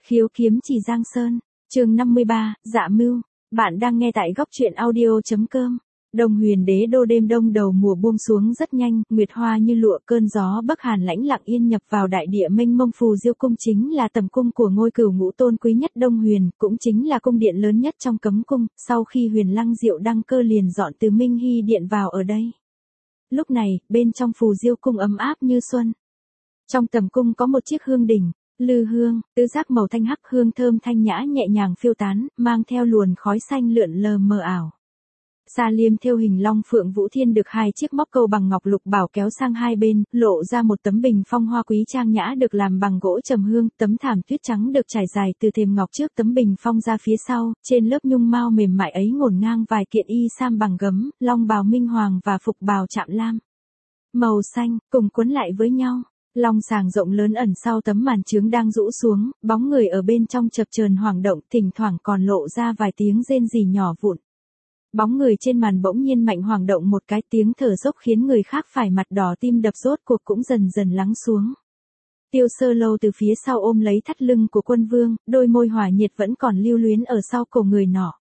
Khiếu kiếm chỉ Giang Sơn, chương 53, Dạ Mưu. Bạn đang nghe tại góc truyện audio.com. Đông Huyền Đế đô đêm đông đầu mùa buông xuống rất nhanh, nguyệt hoa như lụa, cơn gió Bắc Hàn lãnh lặng yên nhập vào đại địa mênh mông. Phù Diêu cung chính là tầm cung của ngôi cửu ngũ tôn quý nhất Đông Huyền, cũng chính là cung điện lớn nhất trong cấm cung. Sau khi Huyền Lăng Diệu đăng cơ liền dọn từ Minh Hy điện vào ở đây. Lúc này, bên trong Phù Diêu cung ấm áp như xuân. Trong tầm cung có một chiếc hương đỉnh, lư hương, tứ giác màu thanh hắc, hương thơm thanh nhã nhẹ nhàng phiêu tán, mang theo luồn khói xanh lượn lờ mờ ảo. Sa liêm thêu hình long phượng vũ thiên được hai chiếc móc câu bằng ngọc lục bảo kéo sang hai bên, lộ ra một tấm bình phong hoa quý trang nhã được làm bằng gỗ trầm hương. Tấm thảm tuyết trắng được trải dài từ thềm ngọc trước tấm bình phong ra phía sau, trên lớp nhung mao mềm mại ấy ngổn ngang vài kiện y sam bằng gấm, long bào minh hoàng và phục bào chạm lam màu xanh, cùng cuốn lại với nhau. Long sàng rộng lớn ẩn sau tấm màn trướng đang rũ xuống, bóng người ở bên trong chập chờn hoảng động, thỉnh thoảng còn lộ ra vài tiếng rên rỉ nhỏ vụn. Bóng người trên màn bỗng nhiên mạnh hoảng động một cái, tiếng thở dốc khiến người khác phải mặt đỏ tim đập, rốt cuộc cũng dần dần lắng xuống. Tiêu Sơ Lâu từ phía sau ôm lấy thắt lưng của quân vương, đôi môi hỏa nhiệt vẫn còn lưu luyến ở sau cổ người nọ.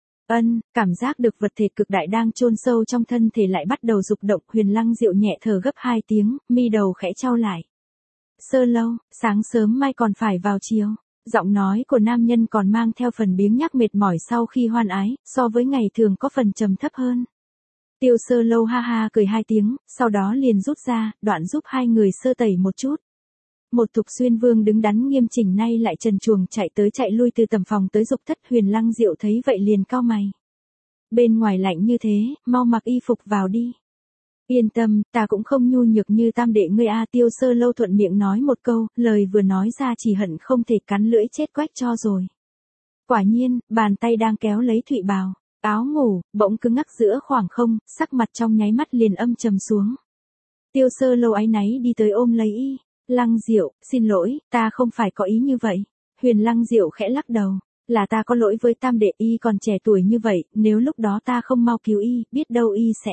Cảm giác được vật thể cực đại đang chôn sâu trong thân thể lại bắt đầu dục động. Huyền Lăng Diệu nhẹ thở gấp hai tiếng, mi đầu khẽ chau lại. Sơ Lâu, sáng sớm mai còn phải vào chiều. Giọng nói của nam nhân còn mang theo phần biếng nhác mệt mỏi sau khi hoan ái, so với ngày thường có phần trầm thấp hơn. Tiêu Sơ Lâu ha ha cười hai tiếng, sau đó liền rút ra, đoạn giúp hai người sơ tẩy một chút. Một Thục Xuyên Vương đứng đắn nghiêm chỉnh nay lại trần truồng chạy tới chạy lui từ tầm phòng tới dục thất. Huyền Lăng Diệu thấy vậy liền cau mày. Bên ngoài lạnh như thế, mau mặc y phục vào đi. Yên tâm, ta cũng không nhu nhược như tam đệ ngươi a. Tiêu Sơ Lâu thuận miệng nói một câu, lời vừa nói ra chỉ hận không thể cắn lưỡi chết quách cho rồi. Quả nhiên, bàn tay đang kéo lấy thụy bào, áo ngủ, bỗng cứng ngắc giữa khoảng không, sắc mặt trong nháy mắt liền âm trầm xuống. Tiêu Sơ Lâu áy náy đi tới ôm lấy y. Lăng Diệu, xin lỗi, ta không phải có ý như vậy. Huyền Lăng Diệu khẽ lắc đầu. Là ta có lỗi với tam đệ, y còn trẻ tuổi như vậy, nếu lúc đó ta không mau cứu y, biết đâu y sẽ...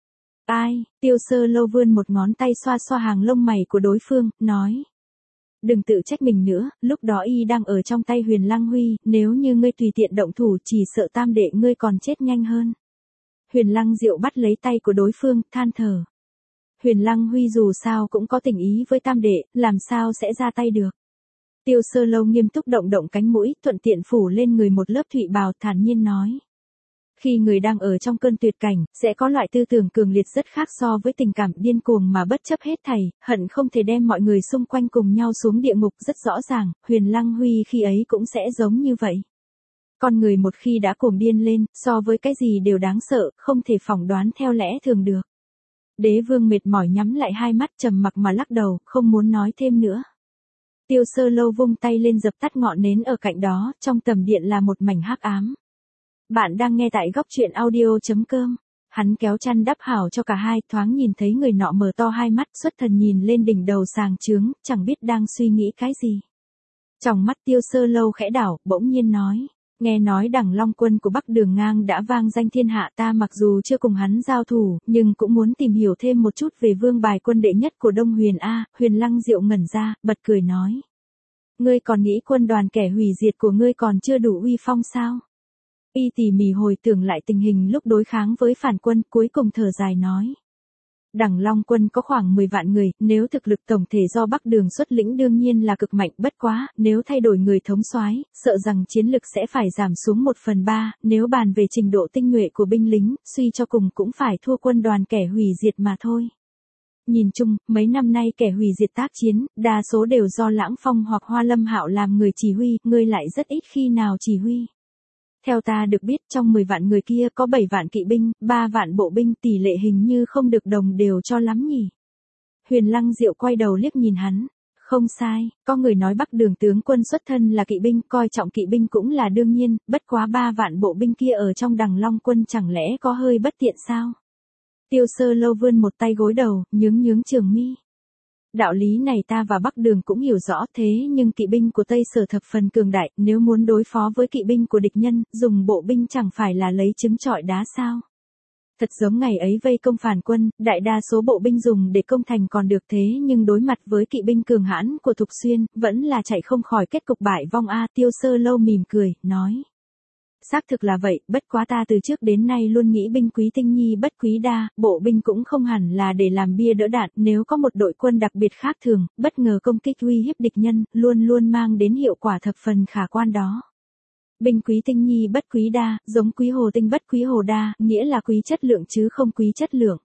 Ai? Tiêu Sơ Lâu vươn một ngón tay xoa xoa hàng lông mày của đối phương, nói. Đừng tự trách mình nữa, lúc đó y đang ở trong tay Huyền Lăng Huy, nếu như ngươi tùy tiện động thủ chỉ sợ tam đệ ngươi còn chết nhanh hơn. Huyền Lăng Diệu bắt lấy tay của đối phương, than thở. Huyền Lăng Huy dù sao cũng có tình ý với tam đệ, làm sao sẽ ra tay được. Tiêu Sơ Lâu nghiêm túc động động cánh mũi, thuận tiện phủ lên người một lớp thụy bào, thản nhiên nói. Khi người đang ở trong cơn tuyệt cảnh, sẽ có loại tư tưởng cường liệt rất khác so với tình cảm điên cuồng mà bất chấp hết thảy, hận không thể đem mọi người xung quanh cùng nhau xuống địa ngục. Rất rõ ràng, Huyền Lăng Huy khi ấy cũng sẽ giống như vậy. Con người một khi đã cuồng điên lên, so với cái gì đều đáng sợ, không thể phỏng đoán theo lẽ thường được. Đế vương mệt mỏi nhắm lại hai mắt trầm mặc mà lắc đầu, không muốn nói thêm nữa. Tiêu Sơ Lâu vung tay lên dập tắt ngọn nến ở cạnh đó, trong tầm điện là một mảnh hắc ám. Bạn đang nghe tại góc truyện audio.com. Hắn kéo chăn đắp hảo cho cả hai, thoáng nhìn thấy người nọ mở to hai mắt, xuất thần nhìn lên đỉnh đầu sàng trướng, chẳng biết đang suy nghĩ cái gì. Trong mắt Tiêu Sơ Lâu khẽ đảo, bỗng nhiên nói. Nghe nói Đằng Long quân của Bắc Đường Ngang đã vang danh thiên hạ, ta mặc dù chưa cùng hắn giao thủ, nhưng cũng muốn tìm hiểu thêm một chút về vương bài quân đệ nhất của Đông Huyền a. Huyền Lăng Diệu ngẩn ra, bật cười nói. Ngươi còn nghĩ quân đoàn kẻ hủy diệt của ngươi còn chưa đủ uy phong sao? Y tỉ mỉ hồi tưởng lại tình hình lúc đối kháng với phản quân, cuối cùng thở dài nói. Đằng Long quân có khoảng 10 vạn người, nếu thực lực tổng thể do Bắc Đường xuất lĩnh đương nhiên là cực mạnh, bất quá, nếu thay đổi người thống soái, sợ rằng chiến lực sẽ phải giảm xuống 1/3, nếu bàn về trình độ tinh nhuệ của binh lính, suy cho cùng cũng phải thua quân đoàn kẻ hủy diệt mà thôi. Nhìn chung, mấy năm nay kẻ hủy diệt tác chiến, đa số đều do Lãng Phong hoặc Hoa Lâm Hạo làm người chỉ huy, ngươi lại rất ít khi nào chỉ huy. Theo ta được biết trong 10 vạn người kia có 7 vạn kỵ binh, 3 vạn bộ binh, tỷ lệ hình như không được đồng đều cho lắm nhỉ. Huyền Lăng Diệu quay đầu liếc nhìn hắn. Không sai, có người nói Bắc Đường tướng quân xuất thân là kỵ binh, coi trọng kỵ binh cũng là đương nhiên, bất quá 3 vạn bộ binh kia ở trong Đằng Long quân chẳng lẽ có hơi bất tiện sao? Tiêu Sơ Lâu vươn một tay gối đầu, nhướng trường mi. Đạo lý này ta và Bắc Đường cũng hiểu rõ, thế nhưng kỵ binh của Tây Sở thập phần cường đại, nếu muốn đối phó với kỵ binh của địch nhân, dùng bộ binh chẳng phải là lấy trứng trọi đá sao? Thật giống ngày ấy vây công phản quân, đại đa số bộ binh dùng để công thành còn được thế nhưng đối mặt với kỵ binh cường hãn của Thục Xuyên, vẫn là chạy không khỏi kết cục bại vong a. Tiêu Sơ Lâu mỉm cười, nói. Xác thực là vậy, bất quá ta từ trước đến nay luôn nghĩ binh quý tinh nhi bất quý đa, bộ binh cũng không hẳn là để làm bia đỡ đạn, nếu có một đội quân đặc biệt khác thường, bất ngờ công kích uy hiếp địch nhân, luôn luôn mang đến hiệu quả thập phần khả quan đó. Binh quý tinh nhi bất quý đa, giống quý hồ tinh bất quý hồ đa, nghĩa là quý chất lượng chứ không quý chất lượng.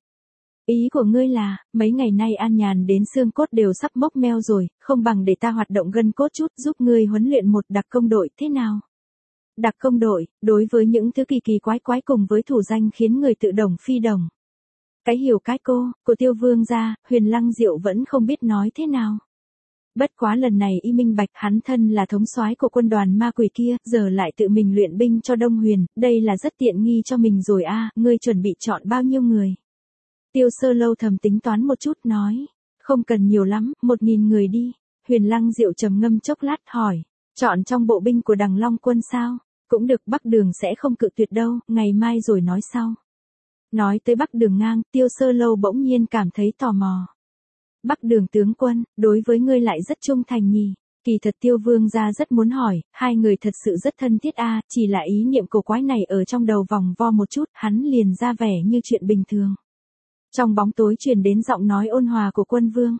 Ý của ngươi là, mấy ngày nay an nhàn đến xương cốt đều sắp mốc meo rồi, không bằng để ta hoạt động gân cốt chút giúp ngươi huấn luyện một đặc công đội thế nào? Đặc công đội, đối với những thứ kỳ kỳ quái quái cùng với thủ danh khiến người tự động phi đồng. Cái hiểu cái cô, của Tiêu Vương gia, Huyền Lăng Diệu vẫn không biết nói thế nào. Bất quá lần này y minh bạch hắn thân là thống soái của quân đoàn ma quỷ kia, giờ lại tự mình luyện binh cho Đông Huyền, đây là rất tiện nghi cho mình rồi a. Ngươi chuẩn bị chọn bao nhiêu người? Tiêu Sơ Lâu thầm tính toán một chút nói, không cần nhiều lắm, 1000 người đi. Huyền Lăng Diệu trầm ngâm chốc lát hỏi, chọn trong bộ binh của Đằng Long quân sao? Cũng được, Bắc Đường sẽ không cự tuyệt đâu, ngày mai rồi nói sau. Nói tới Bắc Đường ngang, Tiêu Sơ Lâu bỗng nhiên cảm thấy tò mò. Bắc Đường tướng quân, đối với ngươi lại rất trung thành nhỉ? Kỳ thật Tiêu Vương gia rất muốn hỏi, hai người thật sự rất thân thiết a, chỉ là ý niệm cổ quái này ở trong đầu vòng vo một chút, hắn liền ra vẻ như chuyện bình thường. Trong bóng tối truyền đến giọng nói ôn hòa của Quân Vương.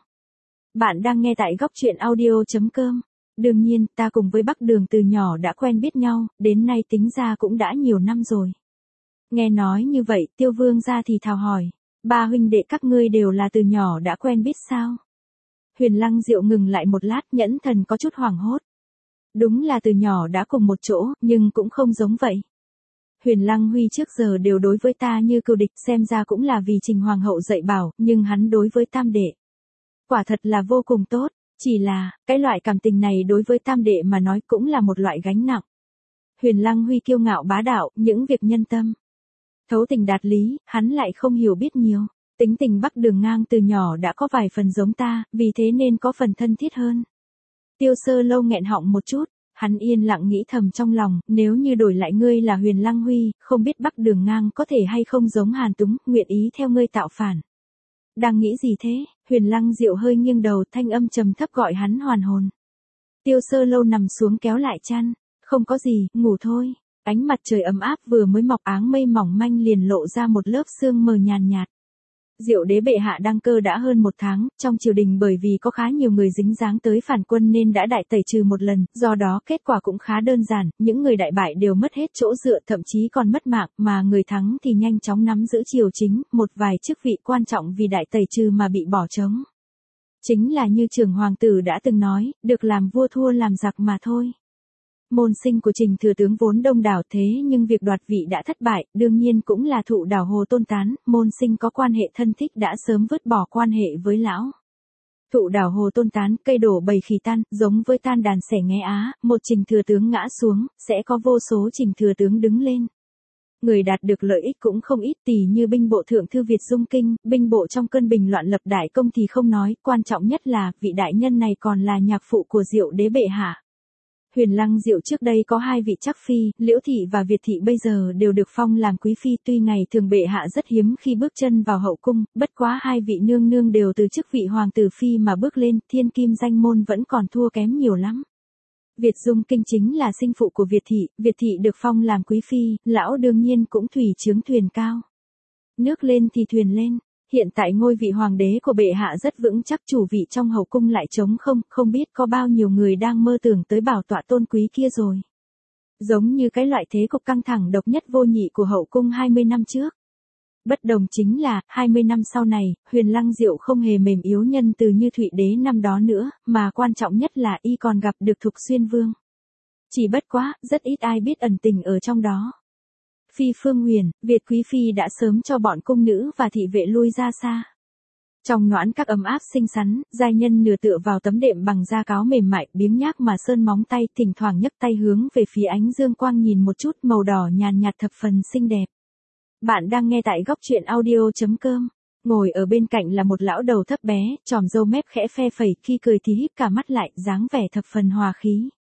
Bạn đang nghe tại góc truyện audio.com. Đương nhiên, ta cùng với Bắc Đường từ nhỏ đã quen biết nhau, đến nay tính ra cũng đã nhiều năm rồi. Nghe nói như vậy, Tiêu Vương gia thì thào hỏi, ba huynh đệ các ngươi đều là từ nhỏ đã quen biết sao? Huyền Lăng Diệu ngừng lại một lát, nhẫn thần có chút hoảng hốt. Đúng là từ nhỏ đã cùng một chỗ, nhưng cũng không giống vậy. Huyền Lăng Huy trước giờ đều đối với ta như cừu địch, xem ra cũng là vì Trình Hoàng hậu dạy bảo, nhưng hắn đối với tam đệ. Quả thật là vô cùng tốt. Chỉ là, cái loại cảm tình này đối với tam đệ mà nói cũng là một loại gánh nặng. Huyền Lăng Huy kiêu ngạo bá đạo, những việc nhân tâm. Thấu tình đạt lý, hắn lại không hiểu biết nhiều. Tính tình Bắc Đường ngang từ nhỏ đã có vài phần giống ta, vì thế nên có phần thân thiết hơn. Tiêu Sơ Lâu nghẹn họng một chút, hắn yên lặng nghĩ thầm trong lòng, nếu như đổi lại ngươi là Huyền Lăng Huy, không biết Bắc Đường ngang có thể hay không giống Hàn Túng, nguyện ý theo ngươi tạo phản. Đang nghĩ gì thế? Huyền Lăng Diệu hơi nghiêng đầu, thanh âm trầm thấp gọi hắn hoàn hồn. Tiêu Sơ Lâu nằm xuống kéo lại chăn, không có gì, ngủ thôi. Ánh mặt trời ấm áp vừa mới mọc, áng mây mỏng manh liền lộ ra một lớp sương mờ nhàn nhạt. Diệu đế bệ hạ đăng cơ đã hơn 1 tháng, trong triều đình bởi vì có khá nhiều người dính dáng tới phản quân nên đã đại tẩy trừ một lần, do đó kết quả cũng khá đơn giản, những người đại bại đều mất hết chỗ dựa, thậm chí còn mất mạng, mà người thắng thì nhanh chóng nắm giữ triều chính, một vài chức vị quan trọng vì đại tẩy trừ mà bị bỏ trống. Chính là như Trường Hoàng tử đã từng nói, được làm vua thua làm giặc mà thôi. Môn sinh của Trình thừa tướng vốn đông đảo thế nhưng việc đoạt vị đã thất bại, đương nhiên cũng là thụ đảo Hồ Tôn tán, môn sinh có quan hệ thân thích đã sớm vứt bỏ quan hệ với lão. Thụ đảo Hồ Tôn tán, cây đổ bầy khỉ tan, giống với tan đàn sẻ nghe á, một Trình thừa tướng ngã xuống, sẽ có vô số Trình thừa tướng đứng lên. Người đạt được lợi ích cũng không ít, tỉ như binh bộ thượng thư Việt Dung Kinh, binh bộ trong cơn bình loạn lập đại công thì không nói, quan trọng nhất là vị đại nhân này còn là nhạc phụ của Diệu đế bệ hạ. Huyền Lăng Diệu trước đây có 2 vị chắc phi, Liễu thị và Việt thị bây giờ đều được phong làm quý phi, tuy ngày thường bệ hạ rất hiếm khi bước chân vào hậu cung, bất quá 2 vị nương nương đều từ chức vị hoàng tử phi mà bước lên, thiên kim danh môn vẫn còn thua kém nhiều lắm. Việt Dung Kinh chính là sinh phụ của Việt thị được phong làm quý phi, lão đương nhiên cũng thủy chướng thuyền cao. Nước lên thì thuyền lên. Hiện tại ngôi vị hoàng đế của bệ hạ rất vững chắc, chủ vị trong hậu cung lại trống không, không biết có bao nhiêu người đang mơ tưởng tới bảo tọa tôn quý kia rồi. Giống như cái loại thế cục căng thẳng độc nhất vô nhị của hậu cung 20 năm trước. Bất đồng chính là, 20 năm sau này, Huyền Lăng Diệu không hề mềm yếu nhân từ như Thụy đế năm đó nữa, mà quan trọng nhất là y còn gặp được Thục Xuyên Vương. Chỉ bất quá, rất ít ai biết ẩn tình ở trong đó. Phi Phương Huyền, Việt Quý Phi đã sớm cho bọn cung nữ và thị vệ lui ra xa. Trong noãn các ấm áp xinh xắn, giai nhân nửa tựa vào tấm đệm bằng da cáo mềm mại, biếng nhác mà sơn móng tay, thỉnh thoảng nhấc tay hướng về phía ánh dương quang nhìn một chút, màu đỏ nhàn nhạt thập phần xinh đẹp. Bạn đang nghe tại góc truyện audio.com. Ngồi ở bên cạnh là một lão đầu thấp bé, tròm râu mép khẽ phe phẩy, khi cười thì híp cả mắt lại, dáng vẻ thập phần hòa khí.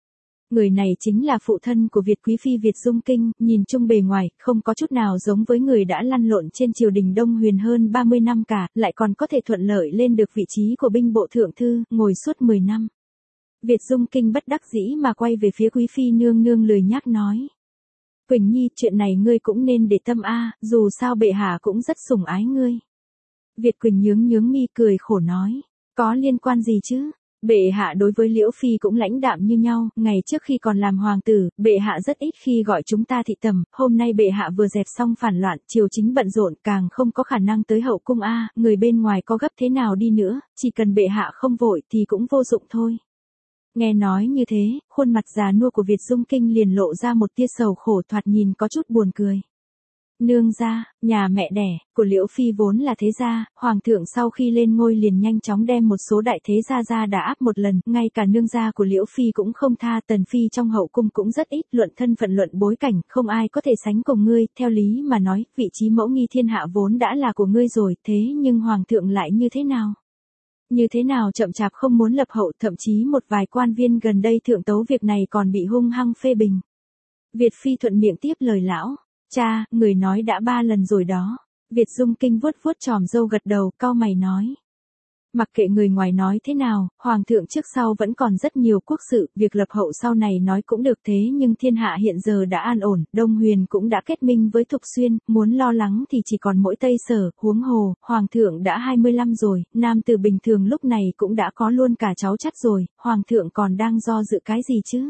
Người này chính là phụ thân của Việt Quý Phi Việt Dung Kinh, nhìn chung bề ngoài, không có chút nào giống với người đã lăn lộn trên triều đình Đông Huyền hơn 30 năm cả, lại còn có thể thuận lợi lên được vị trí của binh bộ thượng thư, ngồi suốt 10 năm. Việt Dung Kinh bất đắc dĩ mà quay về phía Quý Phi nương nương lười nhác nói. Quỳnh Nhi, chuyện này ngươi cũng nên để tâm dù sao bệ hạ cũng rất sủng ái ngươi. Việt Quỳnh nhướng mi cười khổ nói, có liên quan gì chứ? Bệ hạ đối với Liễu Phi cũng lãnh đạm như nhau, ngày trước khi còn làm hoàng tử, bệ hạ rất ít khi gọi chúng ta thị tầm, hôm nay bệ hạ vừa dẹp xong phản loạn, triều chính bận rộn, càng không có khả năng tới hậu cung người bên ngoài có gấp thế nào đi nữa, chỉ cần bệ hạ không vội thì cũng vô dụng thôi. Nghe nói như thế, khuôn mặt già nua của Việt Dung Kinh liền lộ ra một tia sầu khổ thoạt nhìn có chút buồn cười. Nương gia, nhà mẹ đẻ của Liễu Phi vốn là thế gia, hoàng thượng sau khi lên ngôi liền nhanh chóng đem một số đại thế gia ra đả áp một lần, ngay cả nương gia của Liễu Phi cũng không tha, Tần Phi trong hậu cung cũng rất ít, luận thân phận luận bối cảnh, không ai có thể sánh cùng ngươi, theo lý mà nói, vị trí mẫu nghi thiên hạ vốn đã là của ngươi rồi, thế nhưng hoàng thượng lại như thế nào? Như thế nào chậm chạp không muốn lập hậu, thậm chí một vài quan viên gần đây thượng tấu việc này còn bị hung hăng phê bình. Việt Phi thuận miệng tiếp lời lão. Cha, người nói đã 3 lần rồi đó. Việt Dung Kinh vuốt vuốt chòm râu gật đầu, cau mày nói. Mặc kệ người ngoài nói thế nào, hoàng thượng trước sau vẫn còn rất nhiều quốc sự, việc lập hậu sau này nói cũng được thế nhưng thiên hạ hiện giờ đã an ổn, Đông Huyền cũng đã kết minh với Thục Xuyên, muốn lo lắng thì chỉ còn mỗi Tây Sở, huống hồ, hoàng thượng đã 25 rồi, nam tử bình thường lúc này cũng đã có luôn cả cháu chắt rồi, hoàng thượng còn đang do dự cái gì chứ?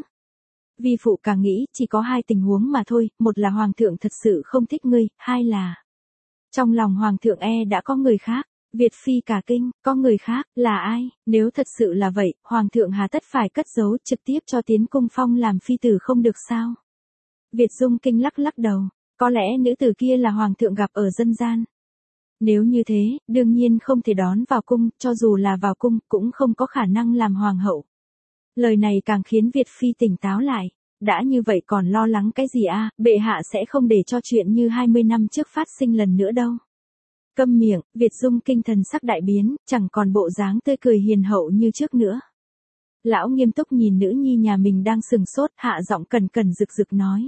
Vi phụ càng nghĩ, chỉ có 2 tình huống mà thôi, một là hoàng thượng thật sự không thích ngươi, 2 là trong lòng hoàng thượng đã có người khác. Việt Phi cả kinh, có người khác, là ai? Nếu thật sự là vậy, hoàng thượng hà tất phải cất giấu trực tiếp cho tiến cung phong làm phi tử không được sao? Việt Dung Kinh lắc lắc đầu, có lẽ nữ tử kia là hoàng thượng gặp ở dân gian. Nếu như thế, đương nhiên không thể đón vào cung, cho dù là vào cung, cũng không có khả năng làm hoàng hậu. Lời này càng khiến Việt Phi tỉnh táo lại. Đã như vậy còn lo lắng cái gì bệ hạ sẽ không để cho chuyện như 20 năm trước phát sinh lần nữa đâu. Câm miệng, Việt Dung Kinh thần sắc đại biến, chẳng còn bộ dáng tươi cười hiền hậu như trước nữa. Lão nghiêm túc nhìn nữ nhi nhà mình đang sừng sốt, hạ giọng cẩn cẩn rực rực nói.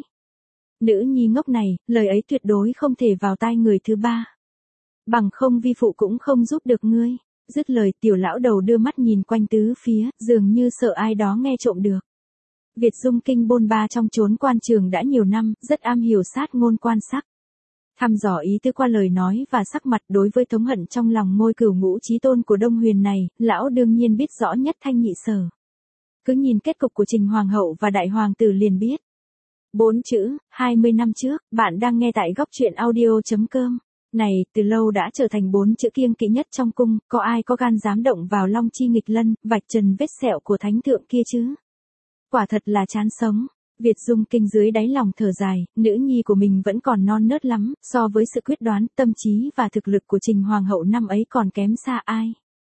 Nữ nhi ngốc này, lời ấy tuyệt đối không thể vào tai người thứ ba. Bằng không vi phụ cũng không giúp được ngươi. Dứt lời, tiểu lão đầu đưa mắt nhìn quanh tứ phía, dường như sợ ai đó nghe trộm được. Việt Dung Kinh bôn ba trong chốn quan trường đã nhiều năm, rất am hiểu sát ngôn quan sắc. Thăm dò ý tứ qua lời nói và sắc mặt đối với thống hận trong lòng ngôi cửu ngũ chí tôn của Đông Huyền này, lão đương nhiên biết rõ nhất thanh nhị sở. Cứ nhìn kết cục của Trình Hoàng hậu và Đại Hoàng tử liền biết. 4 chữ, 20 năm trước, bạn đang nghe tại góc truyện audio.com. Này, từ lâu đã trở thành 4 chữ kiêng kỵ nhất trong cung, có ai có gan dám động vào Long Chi nghịch lân, vạch trần vết sẹo của thánh thượng kia chứ? Quả thật là chán sống. Việt Dung Kinh dưới đáy lòng thở dài, nữ nhi của mình vẫn còn non nớt lắm, so với sự quyết đoán, tâm trí và thực lực của Trình Hoàng hậu năm ấy còn kém xa ai.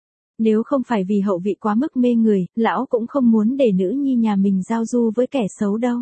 Nếu không phải vì hậu vị quá mức mê người, lão cũng không muốn để nữ nhi nhà mình giao du với kẻ xấu đâu.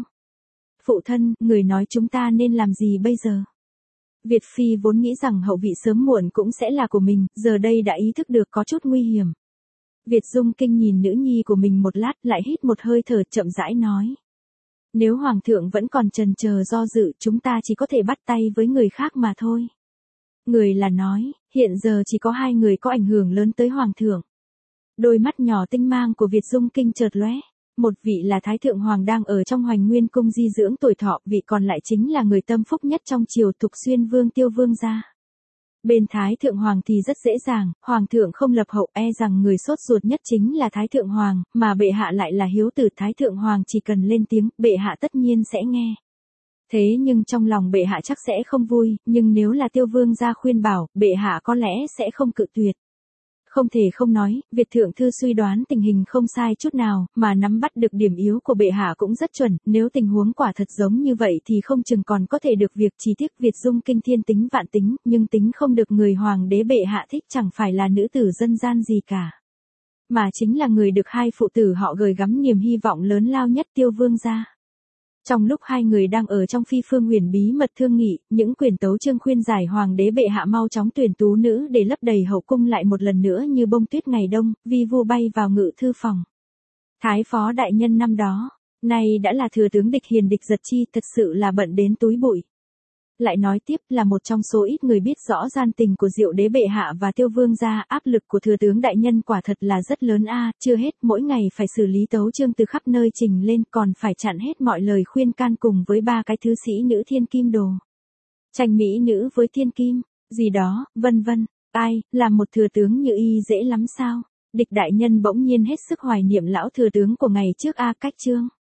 Phụ thân, người nói chúng ta nên làm gì bây giờ? Việt Phi vốn nghĩ rằng hậu vị sớm muộn cũng sẽ là của mình, giờ đây đã ý thức được có chút nguy hiểm. Việt Dung Kinh nhìn nữ nhi của mình một lát, lại hít một hơi thở, chậm rãi nói. Nếu hoàng thượng vẫn còn chần chờ do dự, chúng ta chỉ có thể bắt tay với người khác mà thôi. Người là nói, hiện giờ chỉ có 2 người có ảnh hưởng lớn tới hoàng thượng. Đôi mắt nhỏ tinh mang của Việt Dung Kinh chợt lóe. Một vị là Thái Thượng Hoàng đang ở trong Hoành Nguyên Cung di dưỡng tuổi thọ, vị còn lại chính là người tâm phúc nhất trong triều Thục Xuyên Vương Tiêu Vương gia. Bên Thái Thượng Hoàng thì rất dễ dàng, Hoàng thượng không lập hậu rằng người sốt ruột nhất chính là Thái Thượng Hoàng, mà bệ hạ lại là hiếu tử Thái Thượng Hoàng chỉ cần lên tiếng, bệ hạ tất nhiên sẽ nghe. Thế nhưng trong lòng bệ hạ chắc sẽ không vui, nhưng nếu là Tiêu Vương gia khuyên bảo, bệ hạ có lẽ sẽ không cự tuyệt. Không thể không nói, Việt Thượng Thư suy đoán tình hình không sai chút nào, mà nắm bắt được điểm yếu của bệ hạ cũng rất chuẩn, nếu tình huống quả thật giống như vậy thì không chừng còn có thể được việc. Chỉ tiếc Việt Dung Kinh thiên tính vạn tính, nhưng tính không được người hoàng đế bệ hạ thích chẳng phải là nữ tử dân gian gì cả. Mà chính là người được 2 phụ tử họ gửi gắm niềm hy vọng lớn lao nhất Tiêu Vương gia. Trong lúc 2 người đang ở trong phi phương huyền bí mật thương nghị, những quyển tấu chương khuyên giải hoàng đế bệ hạ mau chóng tuyển tú nữ để lấp đầy hậu cung lại một lần nữa như bông tuyết ngày đông, vi vu bay vào ngự thư phòng. Thái phó đại nhân năm đó, Nay đã là thừa tướng địch hiền địch giật chi, thật sự là bận đến túi bụi. Lại nói tiếp, là một trong số ít người biết rõ gian tình của Diệu đế bệ hạ và Tiêu vương gia, áp lực của thừa tướng đại nhân quả thật là rất lớn a, chưa hết mỗi ngày phải xử lý tấu chương từ khắp nơi trình lên, còn phải chặn hết mọi lời khuyên can cùng với 3 cái thứ sĩ nữ thiên kim đồ. Tranh mỹ nữ với thiên kim, gì đó, vân vân. Ai, làm một thừa tướng như y dễ lắm sao? Địch đại nhân bỗng nhiên hết sức hoài niệm lão thừa tướng của ngày trước a, Cách Chương.